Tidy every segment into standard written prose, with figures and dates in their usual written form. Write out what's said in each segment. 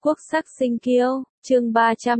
Quốc sắc sinh kiêu, chương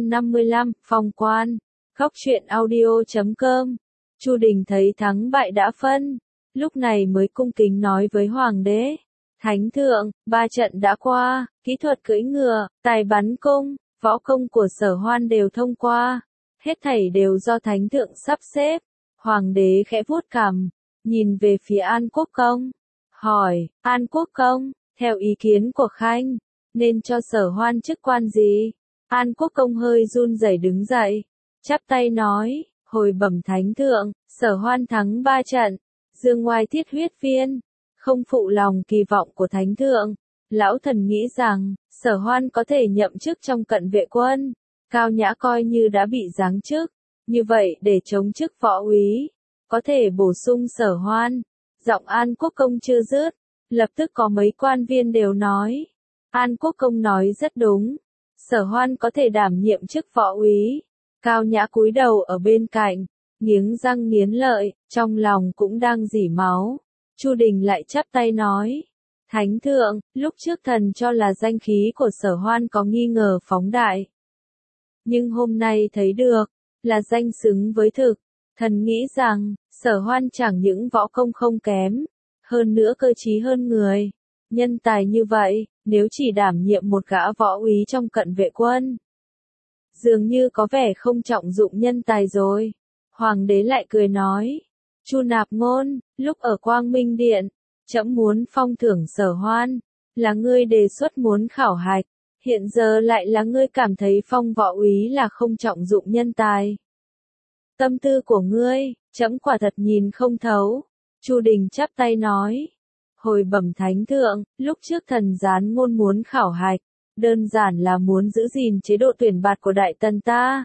355, phong quan. Góc truyện audio.com. Chu Đình thấy thắng bại đã phân, lúc này mới cung kính nói với hoàng đế. Thánh thượng, 3 trận đã qua, kỹ thuật cưỡi ngựa, tài bắn cung, võ công của Sở Hoan đều thông qua. Hết thảy đều do thánh thượng sắp xếp. Hoàng đế khẽ vuốt cằm, nhìn về phía An Quốc Công. Hỏi, An Quốc Công, theo ý kiến của Khanh, nên cho Sở Hoan chức quan gì? An Quốc Công hơi run rẩy đứng dậy, chắp tay nói, hồi bẩm thánh thượng, Sở Hoan thắng 3 trận, dương ngoai thiết huyết viên, không phụ lòng kỳ vọng của thánh thượng. Lão thần nghĩ rằng, Sở Hoan có thể nhậm chức trong cận vệ quân, Cao Nhã coi như đã bị giáng chức, như vậy để chống chức võ úy, có thể bổ sung Sở Hoan. Giọng An Quốc Công chưa dứt, lập tức có mấy quan viên đều nói. An Quốc Công nói rất đúng, Sở Hoan có thể đảm nhiệm chức võ úy. Cao Nhã cúi đầu ở bên cạnh, nghiến răng nghiến lợi, trong lòng cũng đang rỉ máu. Chu Đình lại chắp tay nói, thánh thượng, lúc trước thần cho là danh khí của Sở Hoan có nghi ngờ phóng đại. Nhưng hôm nay thấy được, là danh xứng với thực. Thần nghĩ rằng, Sở Hoan chẳng những võ công không kém, hơn nữa cơ trí hơn người. Nhân tài như vậy, nếu chỉ đảm nhiệm một gã võ úy trong cận vệ quân, dường như có vẻ không trọng dụng nhân tài rồi. Hoàng đế lại cười nói, Chu Nạp Ngôn, lúc ở Quang Minh Điện, trẫm muốn phong thưởng Sở Hoan, là ngươi đề xuất muốn khảo hạch, hiện giờ lại là ngươi cảm thấy phong võ úy là không trọng dụng nhân tài. Tâm tư của ngươi, trẫm quả thật nhìn không thấu. Chu Đình chắp tay nói, hồi bẩm thánh thượng, lúc trước thần gián ngôn muốn khảo hạch, đơn giản là muốn giữ gìn chế độ tuyển bạt của Đại Tần ta.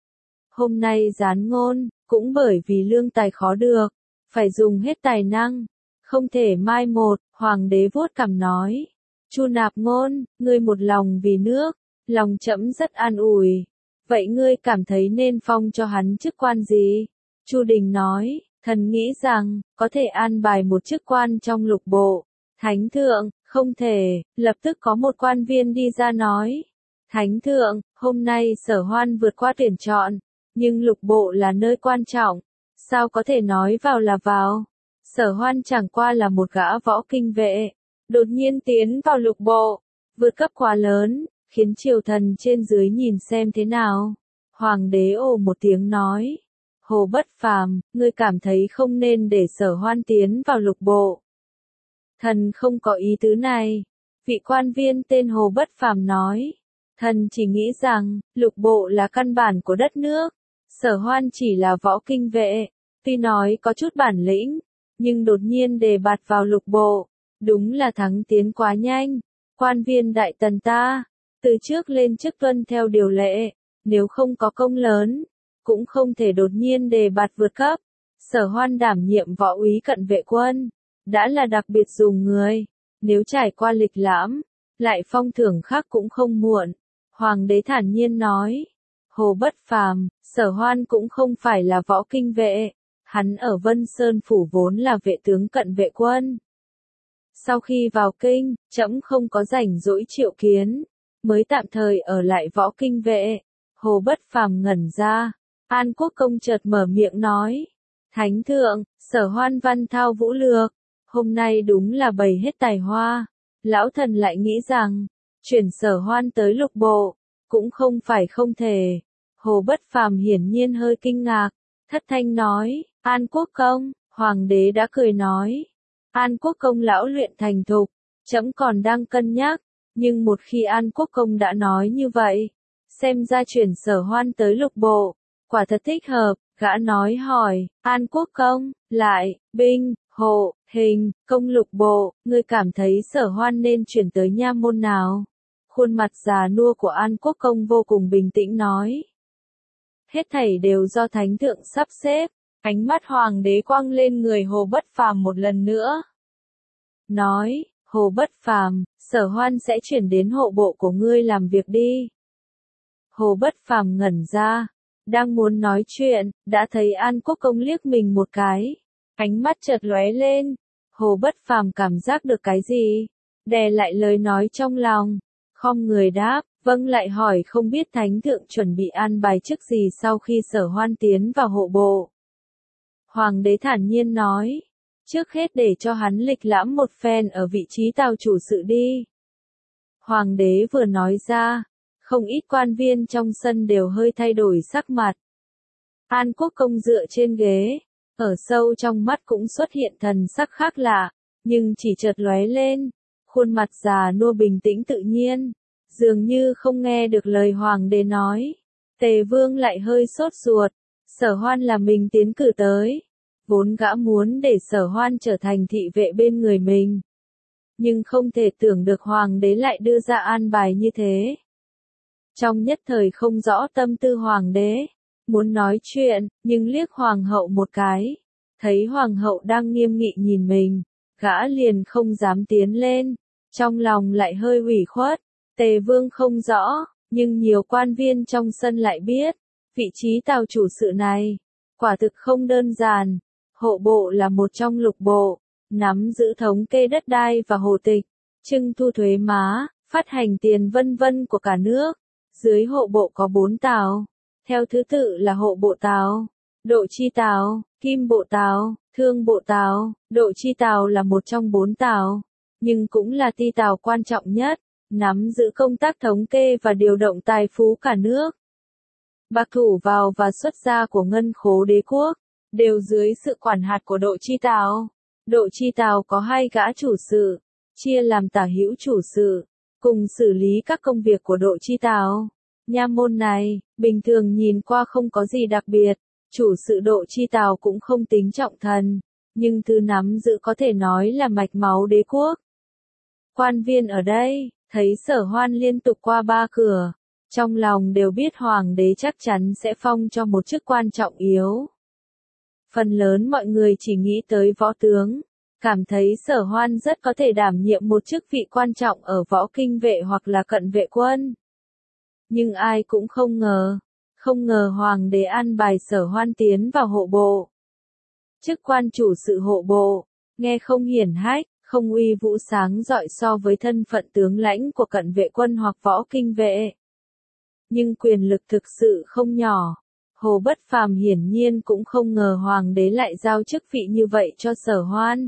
Hôm nay gián ngôn, cũng bởi vì lương tài khó được, phải dùng hết tài năng, không thể mai một. Hoàng đế vuốt cằm nói, Chu Nạp Ngôn, ngươi một lòng vì nước, lòng trẫm rất an ủi. Vậy ngươi cảm thấy nên phong cho hắn chức quan gì? Chu Đình nói, thần nghĩ rằng, có thể an bài một chức quan trong lục bộ. Thánh thượng, không thể. Lập tức có một quan viên đi ra nói, thánh thượng, hôm nay Sở Hoan vượt qua tuyển chọn, nhưng lục bộ là nơi quan trọng, sao có thể nói vào là vào? Sở Hoan chẳng qua là một gã võ kinh vệ, đột nhiên tiến vào lục bộ, vượt cấp quá lớn, khiến triều thần trên dưới nhìn xem thế nào. Hoàng đế ồ một tiếng nói, Hồ Bất Phàm, ngươi cảm thấy không nên để Sở Hoan tiến vào lục bộ. Thần không có ý tứ này. Vị quan viên tên Hồ Bất Phàm nói, thần chỉ nghĩ rằng, lục bộ là căn bản của đất nước. Sở Hoan chỉ là võ kinh vệ, tuy nói có chút bản lĩnh, nhưng đột nhiên đề bạt vào lục bộ, đúng là thắng tiến quá nhanh. Quan viên Đại Tần ta, từ trước lên chức tuân theo điều lệ, nếu không có công lớn, cũng không thể đột nhiên đề bạt vượt cấp. Sở Hoan đảm nhiệm võ úy cận vệ quân, đã là đặc biệt dùng người, nếu trải qua lịch lãm, lại phong thưởng khác cũng không muộn. Hoàng đế thản nhiên nói, Hồ Bất Phàm, Sở Hoan cũng không phải là võ kinh vệ, hắn ở Vân Sơn Phủ vốn là vệ tướng cận vệ quân. Sau khi vào kinh, trẫm không có rảnh rỗi triệu kiến, mới tạm thời ở lại võ kinh vệ. Hồ Bất Phàm ngẩn ra, An Quốc Công chợt mở miệng nói, thánh thượng, Sở Hoan văn thao vũ lược, hôm nay đúng là bày hết tài hoa. Lão thần lại nghĩ rằng, chuyển Sở Hoan tới lục bộ, cũng không phải không thể. Hồ Bất Phàm hiển nhiên hơi kinh ngạc, thất thanh nói, An Quốc Công. Hoàng đế đã cười nói, An Quốc Công lão luyện thành thục, trẫm còn đang cân nhắc, nhưng một khi An Quốc Công đã nói như vậy, xem ra chuyển Sở Hoan tới lục bộ, quả thật thích hợp. Gã nói hỏi, An Quốc Công, lại, binh, hộ, hình, công lục bộ, ngươi cảm thấy Sở Hoan nên chuyển tới nha môn nào? Khuôn mặt già nua của An Quốc Công vô cùng bình tĩnh nói, hết thảy đều do thánh thượng sắp xếp. Ánh mắt hoàng đế quang lên người Hồ Bất Phàm một lần nữa. Nói, Hồ Bất Phàm, Sở Hoan sẽ chuyển đến hộ bộ của ngươi làm việc đi. Hồ Bất Phàm ngẩn ra, đang muốn nói chuyện, đã thấy An Quốc Công liếc mình một cái. Ánh mắt chợt lóe lên. Hồ Bất Phàm cảm giác được cái gì, đè lại lời nói trong lòng, khom người đáp, Vâng, lại hỏi không biết thánh thượng chuẩn bị an bài chức gì sau khi Sở Hoan tiến vào hộ bộ. Hoàng đế thản nhiên nói, trước hết để cho hắn lịch lãm một phen ở vị trí tào chủ sự đi. Hoàng đế vừa nói ra, không ít quan viên trong sân đều hơi thay đổi sắc mặt. An Quốc Công dựa trên ghế, ở sâu trong mắt cũng xuất hiện thần sắc khác lạ, nhưng chỉ chợt lóe lên, khuôn mặt già nua bình tĩnh tự nhiên, dường như không nghe được lời hoàng đế nói. Tề Vương lại hơi sốt ruột, Sở Hoan là mình tiến cử tới, vốn gã muốn để Sở Hoan trở thành thị vệ bên người mình. Nhưng không thể tưởng được hoàng đế lại đưa ra an bài như thế. Trong nhất thời không rõ tâm tư hoàng đế, muốn nói chuyện, nhưng liếc hoàng hậu một cái, thấy hoàng hậu đang nghiêm nghị nhìn mình, gã liền không dám tiến lên, trong lòng lại hơi ủy khuất. Tề Vương không rõ, nhưng nhiều quan viên trong sân lại biết, vị trí tào chủ sự này, quả thực không đơn giản. Hộ bộ là một trong lục bộ, nắm giữ thống kê đất đai và hộ tịch, trưng thu thuế má, phát hành tiền vân vân của cả nước. Dưới hộ bộ có 4 tào, theo thứ tự là hộ bộ tào, độ chi tào, kim bộ tào, thương bộ tào. Độ chi tào là một trong 4 tào, nhưng cũng là ti tào quan trọng nhất, nắm giữ công tác thống kê và điều động tài phú cả nước. Bạc thủ vào và xuất ra của ngân khố đế quốc, đều dưới sự quản hạt của độ chi tào. Độ chi tào có 2 gã chủ sự, chia làm tả hữu chủ sự, cùng xử lý các công việc của độ chi tào. Nha môn này, bình thường nhìn qua không có gì đặc biệt, chủ sự độ chi tào cũng không tính trọng thần, nhưng thứ nắm giữ có thể nói là mạch máu đế quốc. Quan viên ở đây, thấy Sở Hoan liên tục qua 3 cửa, trong lòng đều biết hoàng đế chắc chắn sẽ phong cho một chức quan trọng yếu. Phần lớn mọi người chỉ nghĩ tới võ tướng, cảm thấy Sở Hoan rất có thể đảm nhiệm một chức vị quan trọng ở võ kinh vệ hoặc là cận vệ quân. Nhưng ai cũng không ngờ hoàng đế an bài Sở Hoan tiến vào hộ bộ. Chức quan chủ sự hộ bộ, nghe không hiển hách, không uy vũ sáng rọi so với thân phận tướng lãnh của cận vệ quân hoặc võ kinh vệ. Nhưng quyền lực thực sự không nhỏ. Hồ Bất Phàm hiển nhiên cũng không ngờ hoàng đế lại giao chức vị như vậy cho Sở Hoan.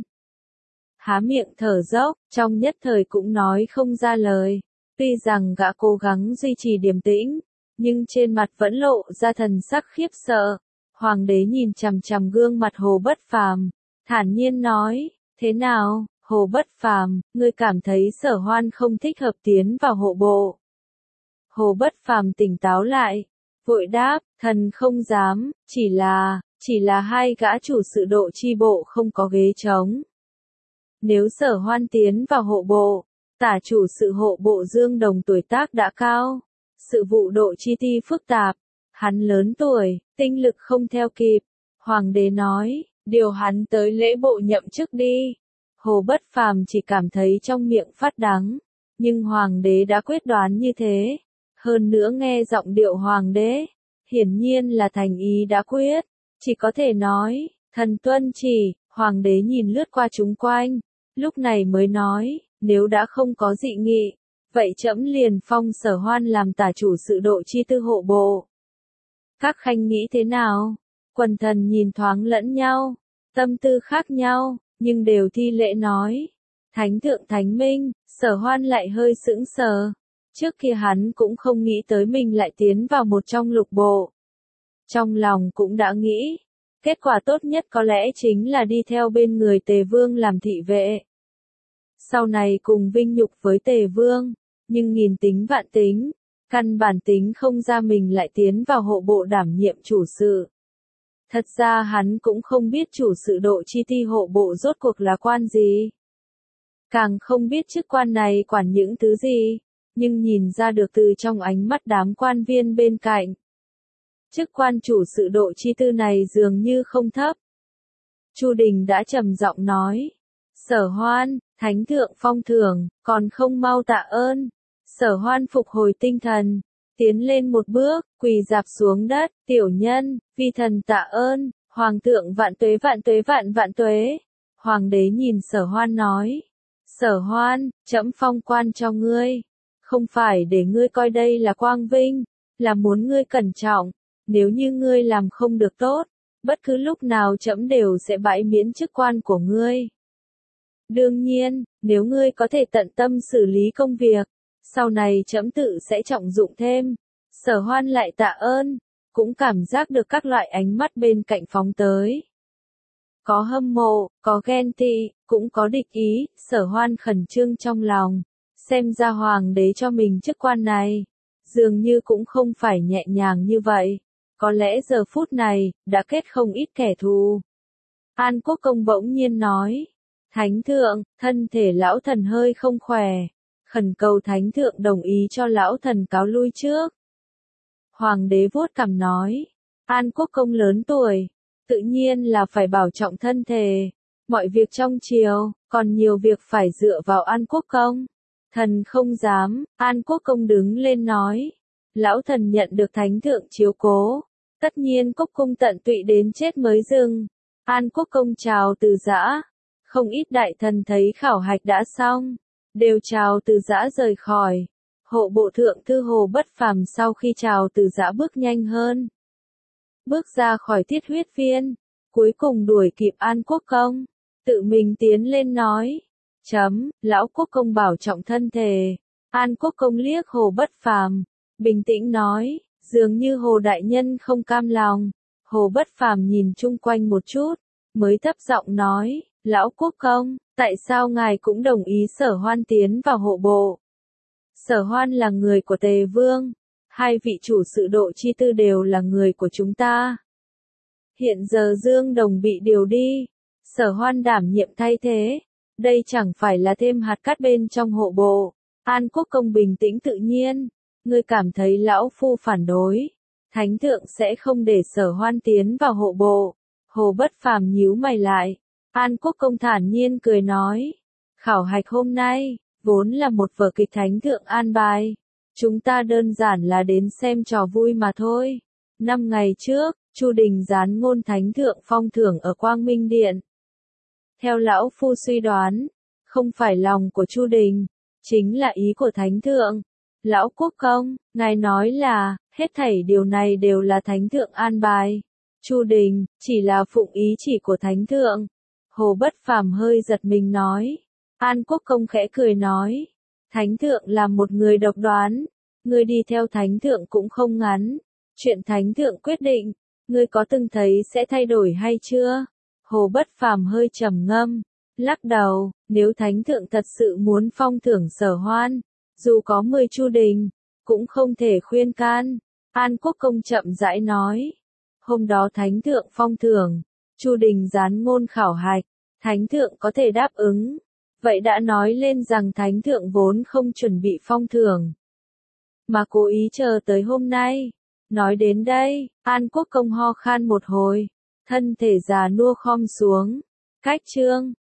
Há miệng thở dốc, trong nhất thời cũng nói không ra lời. Tuy rằng gã cố gắng duy trì điềm tĩnh, nhưng trên mặt vẫn lộ ra thần sắc khiếp sợ. Hoàng đế nhìn chằm chằm gương mặt Hồ Bất Phàm, thản nhiên nói, thế nào, Hồ Bất Phàm, ngươi cảm thấy Sở Hoan không thích hợp tiến vào hộ bộ. Hồ Bất Phàm tỉnh táo lại, vội đáp, thần không dám, chỉ là 2 gã chủ sự độ chi bộ không có ghế trống. Nếu Sở Hoan tiến vào hộ bộ, tả chủ sự hộ bộ Dương Đồng tuổi tác đã cao, sự vụ độ chi ti phức tạp, hắn lớn tuổi, tinh lực không theo kịp. Hoàng đế nói, điều hắn tới lễ bộ nhậm chức đi. Hồ Bất Phàm chỉ cảm thấy trong miệng phát đắng, nhưng hoàng đế đã quyết đoán như thế. Hơn nữa nghe giọng điệu hoàng đế, hiển nhiên là thành ý đã quyết, chỉ có thể nói, thần tuân chỉ. Hoàng đế nhìn lướt qua chúng quanh, lúc này mới nói, nếu đã không có dị nghị, vậy trẫm liền phong Sở Hoan làm tả chủ sự độ chi tư hộ bộ. Các khanh nghĩ thế nào? Quần thần nhìn thoáng lẫn nhau, tâm tư khác nhau, nhưng đều thi lễ nói. Thánh thượng thánh minh. Sở Hoan lại hơi sững sờ. Trước kia hắn cũng không nghĩ tới mình lại tiến vào một trong lục bộ. Trong lòng cũng đã nghĩ, kết quả tốt nhất có lẽ chính là đi theo bên người Tề Vương làm thị vệ. Sau này cùng vinh nhục với Tề Vương, nhưng nghìn tính vạn tính, căn bản tính không ra mình lại tiến vào hộ bộ đảm nhiệm chủ sự. Thật ra hắn cũng không biết chủ sự độ chi ti hộ bộ rốt cuộc là quan gì. Càng không biết chức quan này quản những thứ gì, nhưng nhìn ra được từ trong ánh mắt đám quan viên bên cạnh. Chức quan chủ sự độ chi tư này dường như không thấp. Chu Đình đã trầm giọng nói, Sở Hoan, thánh thượng phong thưởng, còn không mau tạ ơn. Sở Hoan phục hồi tinh thần, tiến lên một bước, quỳ rạp xuống đất, tiểu nhân, vi thần tạ ơn, hoàng thượng vạn tuế vạn tuế vạn vạn tuế. Hoàng đế nhìn Sở Hoan nói, Sở Hoan, trẫm phong quan cho ngươi, không phải để ngươi coi đây là quang vinh, là muốn ngươi cẩn trọng, nếu như ngươi làm không được tốt, bất cứ lúc nào trẫm đều sẽ bãi miễn chức quan của ngươi. Đương nhiên, nếu ngươi có thể tận tâm xử lý công việc, sau này trẫm tự sẽ trọng dụng thêm. Sở Hoan lại tạ ơn, cũng cảm giác được các loại ánh mắt bên cạnh phóng tới. Có hâm mộ, có ghen tị, cũng có địch ý, Sở Hoan khẩn trương trong lòng, xem ra hoàng đế cho mình chức quan này, dường như cũng không phải nhẹ nhàng như vậy, có lẽ giờ phút này, đã kết không ít kẻ thù. An Quốc Công bỗng nhiên nói, Thánh thượng, thân thể lão thần hơi không khỏe, khẩn cầu Thánh thượng đồng ý cho lão thần cáo lui trước. Hoàng đế vuốt cằm nói, An Quốc Công lớn tuổi, tự nhiên là phải bảo trọng thân thể, mọi việc trong triều, còn nhiều việc phải dựa vào An Quốc Công. Thần không dám, An Quốc Công đứng lên nói, lão thần nhận được Thánh thượng chiếu cố, tất nhiên Cốc Cung tận tụy đến chết mới dừng. An Quốc Công chào từ giã, không ít đại thần thấy khảo hạch đã xong, đều chào từ giã rời khỏi. Hộ bộ thượng thư Hồ Bất Phàm sau khi chào từ giã bước nhanh hơn, bước ra khỏi thiết huyết viên, cuối cùng đuổi kịp An Quốc Công, tự mình tiến lên nói, lão Quốc Công bảo trọng thân thể. An Quốc Công liếc Hồ Bất Phàm, bình tĩnh nói, dường như Hồ đại nhân không cam lòng. Hồ Bất Phàm nhìn chung quanh một chút, mới thấp giọng nói, lão Quốc Công, tại sao ngài cũng đồng ý Sở Hoan tiến vào hộ bộ? Sở Hoan là người của Tề Vương, hai vị chủ sự độ chi tư đều là người của chúng ta. Hiện giờ Dương Đồng bị điều đi, Sở Hoan đảm nhiệm thay thế, đây chẳng phải là thêm hạt cát bên trong hộ bộ. An Quốc Công bình tĩnh tự nhiên, ngươi cảm thấy lão phu phản đối, Thánh thượng sẽ không để Sở Hoan tiến vào hộ bộ. Hồ Bất Phàm nhíu mày lại, An Quốc Công thản nhiên cười nói, khảo hạch hôm nay, vốn là một vở kịch Thánh thượng an bài, chúng ta đơn giản là đến xem trò vui mà thôi. 5 ngày trước, Chu Đình gián ngôn Thánh thượng phong thưởng ở Quang Minh Điện. Theo lão phu suy đoán, không phải lòng của Chu Đình, chính là ý của Thánh thượng. Lão Quốc Công, ngài nói là, hết thảy điều này đều là Thánh thượng an bài. Chu Đình, chỉ là phụng ý chỉ của Thánh thượng. Hồ Bất Phàm hơi giật mình nói. An Quốc Công khẽ cười nói. Thánh thượng là một người độc đoán. Ngươi đi theo Thánh thượng cũng không ngắn. Chuyện Thánh thượng quyết định, ngươi có từng thấy sẽ thay đổi hay chưa? Hồ Bất Phàm hơi trầm ngâm, lắc đầu, nếu Thánh thượng thật sự muốn phong thưởng Sở Hoan, dù có 10 Chu Đình, cũng không thể khuyên can. An Quốc Công chậm rãi nói. Hôm đó Thánh thượng phong thưởng, Chu Đình gián ngôn khảo hạch, Thánh thượng có thể đáp ứng. Vậy đã nói lên rằng Thánh thượng vốn không chuẩn bị phong thưởng, mà cố ý chờ tới hôm nay. Nói đến đây, An Quốc Công ho khan một hồi, thân thể già nua khom xuống. Cách chương